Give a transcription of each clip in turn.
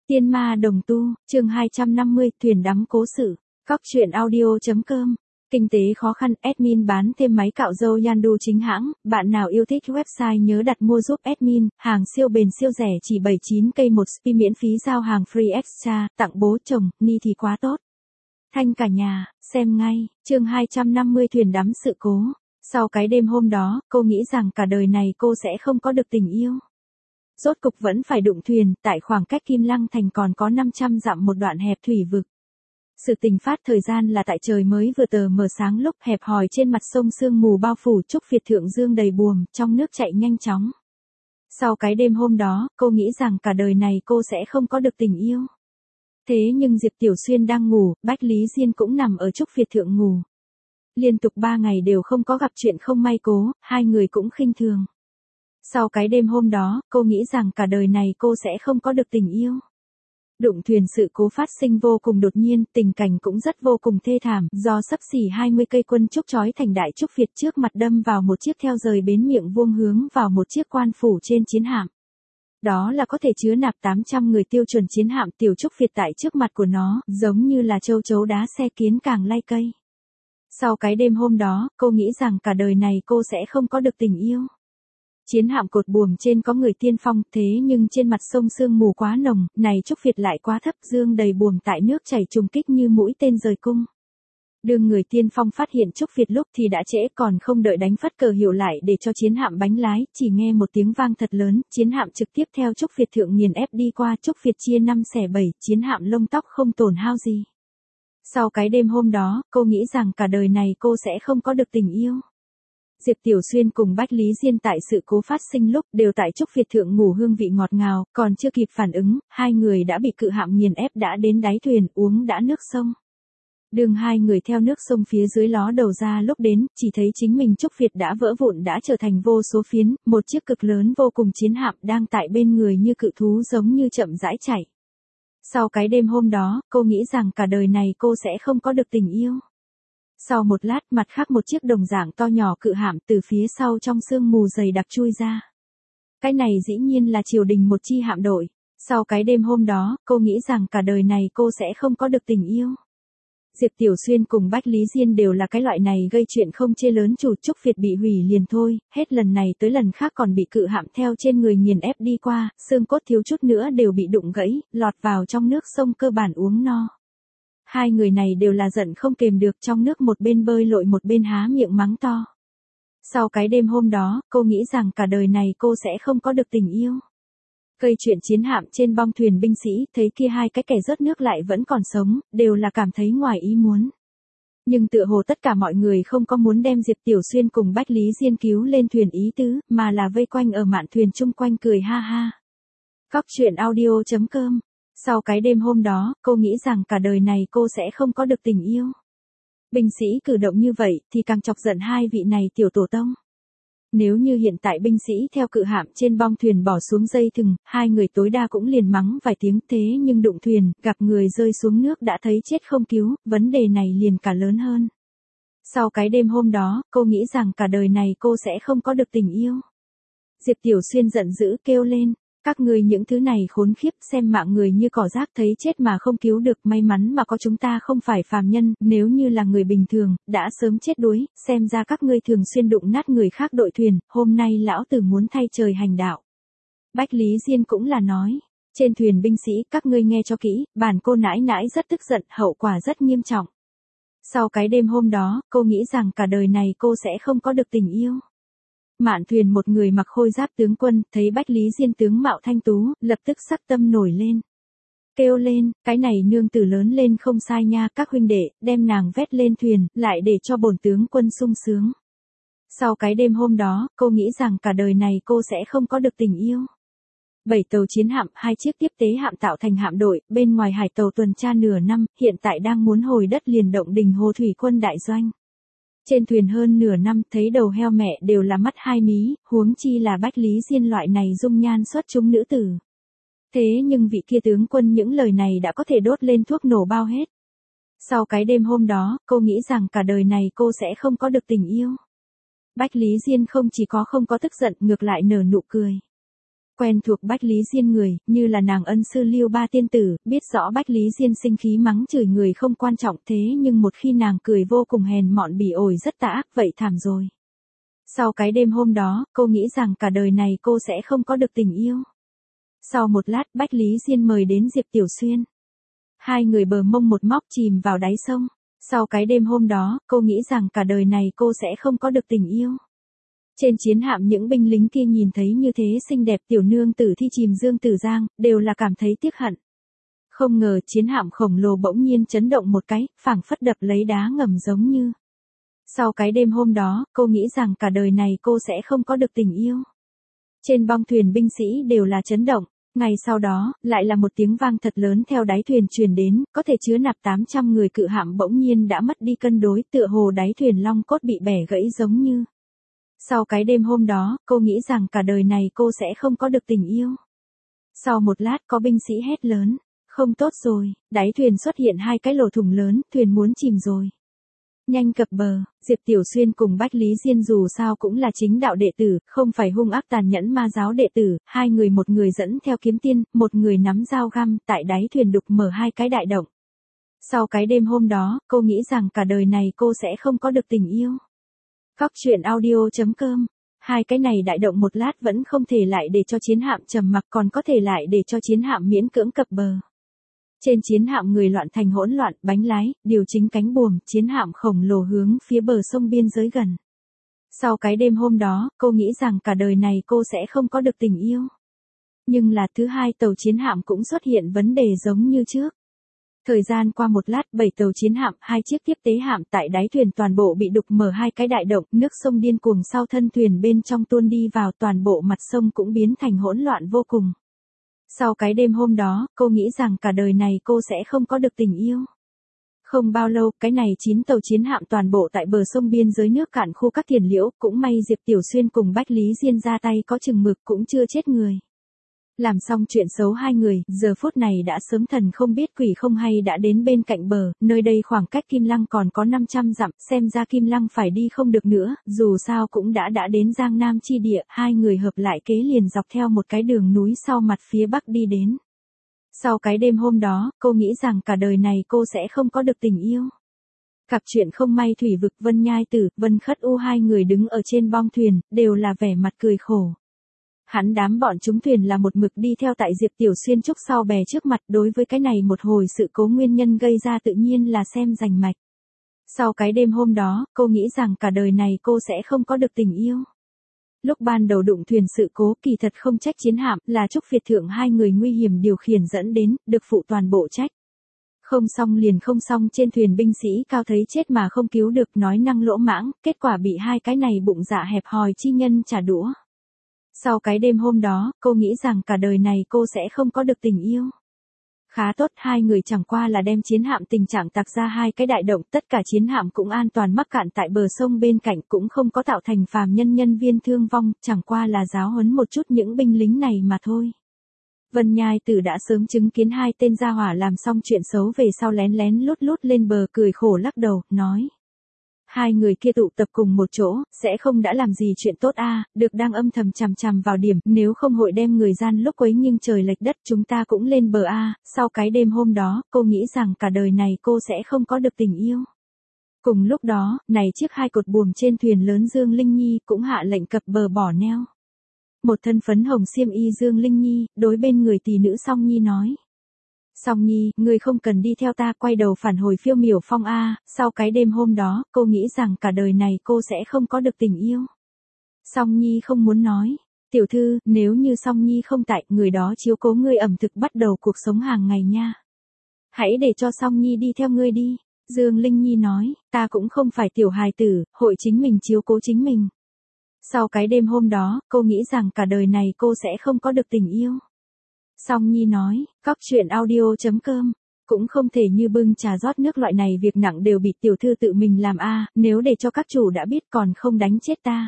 Tiên ma đồng tu, chương 250, thuyền đắm cố sự. Cóc truyện audio.com. Kinh tế khó khăn, admin bán thêm máy cạo râu Yandu chính hãng, bạn nào yêu thích website nhớ đặt mua giúp admin, hàng siêu bền siêu rẻ chỉ 79k một spi miễn phí giao hàng free extra, tặng bố chồng, ni thì quá tốt. Thanh cả nhà, xem ngay, chương 250 thuyền đắm sự cố. Sau cái đêm hôm đó, cô nghĩ rằng cả đời này cô sẽ không có được tình yêu. Rốt cục vẫn phải đụng thuyền, tại khoảng cách Kim Lăng Thành còn có 500 dặm một đoạn hẹp thủy vực. Sự tình phát thời gian là tại trời mới vừa tờ mờ sáng lúc hẹp hòi trên mặt sông sương mù bao phủ Trúc Việt Thượng Dương đầy buồm, trong nước chạy nhanh chóng. Sau cái đêm hôm đó, cô nghĩ rằng cả đời này cô sẽ không có được tình yêu. Thế nhưng Diệp Tiểu Xuyên đang ngủ, Bách Lý Diên cũng nằm ở Trúc Việt Thượng ngủ. Liên tục 3 ngày đều không có gặp chuyện không may cố, hai người cũng khinh thường. Sau cái đêm hôm đó, cô nghĩ rằng cả đời này cô sẽ không có được tình yêu. Đụng thuyền sự cố phát sinh vô cùng đột nhiên, tình cảnh cũng rất vô cùng thê thảm, do xấp xỉ 20 cây quân trúc trói thành đại trúc Việt trước mặt đâm vào một chiếc theo rời bến miệng vuông hướng vào một chiếc quan phủ trên chiến hạm. Đó là có thể chứa nạp 800 người tiêu chuẩn chiến hạm tiểu trúc Việt tại trước mặt của nó, giống như là châu chấu đá xe kiến càng lay cây. Sau cái đêm hôm đó, cô nghĩ rằng cả đời này cô sẽ không có được tình yêu. Chiến hạm cột buồm trên có người tiên phong, thế nhưng trên mặt sông sương mù quá nồng, này Trúc Việt lại quá thấp, dương đầy buồm tại nước chảy trùng kích như mũi tên rời cung. Đương người tiên phong phát hiện Trúc Việt lúc thì đã trễ, còn không đợi đánh phất cờ hiệu lại để cho chiến hạm bánh lái, chỉ nghe một tiếng vang thật lớn, chiến hạm trực tiếp theo Trúc Việt thượng nghiền ép đi qua, Trúc Việt chia 5 xẻ 7, chiến hạm lông tóc không tổn hao gì. Sau cái đêm hôm đó, cô nghĩ rằng cả đời này cô sẽ không có được tình yêu. Diệp Tiểu Xuyên cùng Bách Lý Diên tại sự cố phát sinh lúc đều tại Trúc Việt thượng ngủ hương vị ngọt ngào, còn chưa kịp phản ứng, hai người đã bị cự hạm nghiền ép đã đến đáy thuyền, uống đã nước sông. Đường hai người theo nước sông phía dưới ló đầu ra lúc đến, chỉ thấy chính mình Trúc Việt đã vỡ vụn đã trở thành vô số phiến, một chiếc cực lớn vô cùng chiến hạm đang tại bên người như cự thú giống như chậm rãi chạy. Sau cái đêm hôm đó, cô nghĩ rằng cả đời này cô sẽ không có được tình yêu. Sau một lát, mặt khác một chiếc đồng dạng to nhỏ cự hạm từ phía sau trong sương mù dày đặc chui ra. Cái này dĩ nhiên là triều đình một chi hạm đội. Sau cái đêm hôm đó, cô nghĩ rằng cả đời này cô sẽ không có được tình yêu. Diệp Tiểu Xuyên cùng Bách Lý Diên đều là cái loại này gây chuyện không chê lớn chủ, Trúc Việt bị hủy liền thôi, hết lần này tới lần khác còn bị cự hạm theo trên người nghiền ép đi qua, xương cốt thiếu chút nữa đều bị đụng gãy, lọt vào trong nước sông cơ bản uống no. Hai người này đều là giận không kềm được, trong nước một bên bơi lội một bên há miệng mắng to. Sau cái đêm hôm đó, cô nghĩ rằng cả đời này cô sẽ không có được tình yêu. Gây chuyện chiến hạm trên bong thuyền binh sĩ, thấy kia hai cái kẻ rớt nước lại vẫn còn sống, đều là cảm thấy ngoài ý muốn. Nhưng tựa hồ tất cả mọi người không có muốn đem Diệp Tiểu Xuyên cùng Bách Lý Diên cứu lên thuyền ý tứ, mà là vây quanh ở mạn thuyền chung quanh cười ha ha. Cóc truyện audio.com. Sau cái đêm hôm đó, cô nghĩ rằng cả đời này cô sẽ không có được tình yêu. Binh sĩ cử động như vậy thì càng chọc giận hai vị này tiểu tổ tông. Nếu như hiện tại binh sĩ theo cự hạm trên bong thuyền bỏ xuống dây thừng, hai người tối đa cũng liền mắng vài tiếng, thế nhưng đụng thuyền, gặp người rơi xuống nước đã thấy chết không cứu, vấn đề này liền cả lớn hơn. Sau cái đêm hôm đó, cô nghĩ rằng cả đời này cô sẽ không có được tình yêu. Diệp Tiểu Xuyên giận dữ kêu lên. Các ngươi những thứ này khốn khiếp, xem mạng người như cỏ rác thấy chết mà không cứu được, may mắn mà có chúng ta không phải phàm nhân, nếu như là người bình thường, đã sớm chết đuối, xem ra các ngươi thường xuyên đụng nát người khác đội thuyền, hôm nay lão tử muốn thay trời hành đạo. Bách Lý Diên cũng là nói, trên thuyền binh sĩ, các ngươi nghe cho kỹ, bản cô nãi nãi rất tức giận, hậu quả rất nghiêm trọng. Sau cái đêm hôm đó, cô nghĩ rằng cả đời này cô sẽ không có được tình yêu. Mạn thuyền một người mặc khôi giáp tướng quân, thấy Bách Lý Diên tướng mạo thanh tú, lập tức sắc tâm nổi lên. Kêu lên, cái này nương tử lớn lên không sai nha, các huynh đệ, đem nàng vét lên thuyền, lại để cho bổn tướng quân sung sướng. Sau cái đêm hôm đó, cô nghĩ rằng cả đời này cô sẽ không có được tình yêu. 7 tàu chiến hạm, 2 chiếc tiếp tế hạm tạo thành hạm đội, bên ngoài hải tàu tuần tra nửa năm, hiện tại đang muốn hồi đất liền động đình Hồ Thủy Quân đại doanh. Trên thuyền hơn nửa năm, thấy đầu heo mẹ đều là mắt hai mí, huống chi là Bách Lý Diên loại này dung nhan xuất chúng nữ tử. Thế nhưng vị kia tướng quân những lời này đã có thể đốt lên thuốc nổ bao hết. Sau cái đêm hôm đó, cô nghĩ rằng cả đời này cô sẽ không có được tình yêu. Bách Lý Diên không chỉ có không có tức giận, ngược lại nở nụ cười. Quen thuộc Bách Lý Diên người, như là nàng ân sư Lưu Ba tiên tử, biết rõ Bách Lý Diên sinh khí mắng chửi người không quan trọng thế nhưng một khi nàng cười vô cùng hèn mọn bỉ ổi rất tà ác vậy thảm rồi. Sau cái đêm hôm đó, cô nghĩ rằng cả đời này cô sẽ không có được tình yêu. Sau một lát Bách Lý Diên mời đến Diệp Tiểu Xuyên. Hai người bờ mông một móc chìm vào đáy sông. Sau cái đêm hôm đó, cô nghĩ rằng cả đời này cô sẽ không có được tình yêu. Trên chiến hạm những binh lính kia nhìn thấy như thế xinh đẹp tiểu nương tử thi chìm Dương Tử Giang, đều là cảm thấy tiếc hận. Không ngờ chiến hạm khổng lồ bỗng nhiên chấn động một cái, phảng phất đập lấy đá ngầm giống như. Sau cái đêm hôm đó, cô nghĩ rằng cả đời này cô sẽ không có được tình yêu. Trên bong thuyền binh sĩ đều là chấn động. Ngày sau đó, lại là một tiếng vang thật lớn theo đáy thuyền truyền đến, có thể chứa nạp 800 người cự hạm bỗng nhiên đã mất đi cân đối, tựa hồ đáy thuyền long cốt bị bẻ gãy giống như. Sau cái đêm hôm đó, cô nghĩ rằng cả đời này cô sẽ không có được tình yêu. Sau một lát có binh sĩ hét lớn, không tốt rồi, đáy thuyền xuất hiện hai cái lỗ thủng lớn, thuyền muốn chìm rồi. Nhanh cập bờ, Diệp Tiểu Xuyên cùng Bách Lý Diên dù sao cũng là chính đạo đệ tử, không phải hung ác tàn nhẫn ma giáo đệ tử, hai người một người dẫn theo kiếm tiên, một người nắm dao găm, tại đáy thuyền đục mở hai cái đại động. Sau cái đêm hôm đó, cô nghĩ rằng cả đời này cô sẽ không có được tình yêu. Cóc truyện audio.com. Hai cái này đại động một lát vẫn không thể lại để cho chiến hạm trầm mặc, còn có thể lại để cho chiến hạm miễn cưỡng cập bờ. Trên chiến hạm người loạn thành hỗn loạn, bánh lái, điều chỉnh cánh buồm, chiến hạm khổng lồ hướng phía bờ sông biên giới gần. Sau cái đêm hôm đó, cô nghĩ rằng cả đời này cô sẽ không có được tình yêu. Nhưng là thứ hai tàu chiến hạm cũng xuất hiện vấn đề giống như trước. Thời gian qua một lát, 7 tàu chiến hạm, 2 chiếc tiếp tế hạm tại đáy thuyền toàn bộ bị đục mở hai cái đại động, nước sông điên cuồng sau thân thuyền bên trong tuôn đi vào, toàn bộ mặt sông cũng biến thành hỗn loạn vô cùng. Sau cái đêm hôm đó, cô nghĩ rằng cả đời này cô sẽ không có được tình yêu. Không bao lâu, cái này 9 tàu chiến hạm toàn bộ tại bờ sông biên giới nước cạn khu các tiền liễu, cũng may Diệp Tiểu Xuyên cùng Bách Lý Diên ra tay có chừng mực cũng chưa chết người. Làm xong chuyện xấu hai người, giờ phút này đã sớm thần không biết quỷ không hay đã đến bên cạnh bờ, nơi đây khoảng cách Kim Lăng còn có 500 dặm, xem ra Kim Lăng phải đi không được nữa, dù sao cũng đã đến Giang Nam chi địa, hai người hợp lại kế liền dọc theo một cái đường núi sau mặt phía bắc đi đến. Sau cái đêm hôm đó, cô nghĩ rằng cả đời này cô sẽ không có được tình yêu. Cặp chuyện không may thủy vực Vân Nhai Tử, Vân Khất U hai người đứng ở trên bong thuyền, đều là vẻ mặt cười khổ. Hắn đám bọn chúng thuyền là một mực đi theo tại Diệp Tiểu Xuyên trúc sau bè trước mặt, đối với cái này một hồi sự cố nguyên nhân gây ra tự nhiên là xem rành mạch. Sau cái đêm hôm đó, cô nghĩ rằng cả đời này cô sẽ không có được tình yêu. Lúc ban đầu đụng thuyền sự cố kỳ thật không trách chiến hạm, là Trúc Việt Thượng hai người nguy hiểm điều khiển dẫn đến, được phụ toàn bộ trách. Không xong liền không xong, trên thuyền binh sĩ cao thấy chết mà không cứu được, nói năng lỗ mãng, kết quả bị hai cái này bụng dạ hẹp hòi chi nhân trả đũa. Sau cái đêm hôm đó, cô nghĩ rằng cả đời này cô sẽ không có được tình yêu. Khá tốt, hai người chẳng qua là đem chiến hạm tình trạng tạc ra hai cái đại động, tất cả chiến hạm cũng an toàn mắc cạn tại bờ sông bên cạnh, cũng không có tạo thành phàm nhân nhân viên thương vong, chẳng qua là giáo huấn một chút những binh lính này mà thôi. Vân Nhai Tử đã sớm chứng kiến hai tên gia hỏa làm xong chuyện xấu về sau lén lén lút lút lên bờ, cười khổ lắc đầu, nói. Hai người kia tụ tập cùng một chỗ, sẽ không đã làm gì chuyện tốt được đang âm thầm chằm chằm vào điểm, nếu không hội đem người gian lúc quấy nghiêng trời lệch đất, chúng ta cũng lên bờ Sau cái đêm hôm đó, cô nghĩ rằng cả đời này cô sẽ không có được tình yêu. Cùng lúc đó, này chiếc hai cột buồm trên thuyền lớn Dương Linh Nhi cũng hạ lệnh cập bờ bỏ neo. Một thân phấn hồng xiêm y Dương Linh Nhi, đối bên người tỷ nữ Song Nhi nói. Song Nhi, ngươi không cần đi theo ta, quay đầu phản hồi Phiêu Miểu Phong Sau cái đêm hôm đó, cô nghĩ rằng cả đời này cô sẽ không có được tình yêu. Song Nhi không muốn nói. Tiểu thư, nếu như Song Nhi không tại, người đó chiếu cố ngươi ẩm thực bắt đầu cuộc sống hàng ngày nha. Hãy để cho Song Nhi đi theo ngươi đi. Dương Linh Nhi nói, ta cũng không phải tiểu hài tử, hội chính mình chiếu cố chính mình. Sau cái đêm hôm đó, cô nghĩ rằng cả đời này cô sẽ không có được tình yêu. Song Nhi nói, cóc truyện audio.com, cũng không thể như bưng trà rót nước loại này việc nặng đều bị tiểu thư tự mình làm nếu để cho các chủ đã biết còn không đánh chết ta.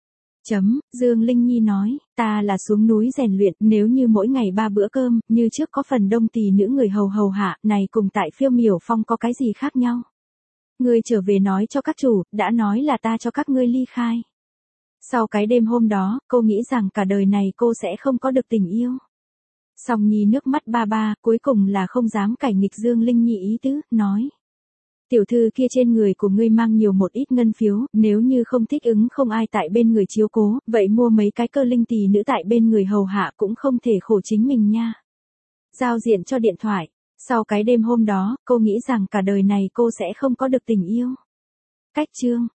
Dương Linh Nhi nói, ta là xuống núi rèn luyện, nếu như mỗi ngày 3 bữa cơm, như trước có phần đông tỳ nữ người hầu hạ, này cùng tại Phiêu Miểu Phong có cái gì khác nhau. Ngươi trở về nói cho các chủ, đã nói là ta cho các ngươi ly khai. Sau cái đêm hôm đó, cô nghĩ rằng cả đời này cô sẽ không có được tình yêu. Song Nhi nước mắt ba ba, cuối cùng là không dám cải nghịch Dương Linh Nhi ý tứ, nói. Tiểu thư kia trên người của ngươi mang nhiều một ít ngân phiếu, nếu như không thích ứng không ai tại bên người chiếu cố, vậy mua mấy cái cơ linh tỳ nữ tại bên người hầu hạ cũng không thể khổ chính mình nha. Giao diện cho điện thoại. Sau cái đêm hôm đó, cô nghĩ rằng cả đời này cô sẽ không có được tình yêu. Cách chương.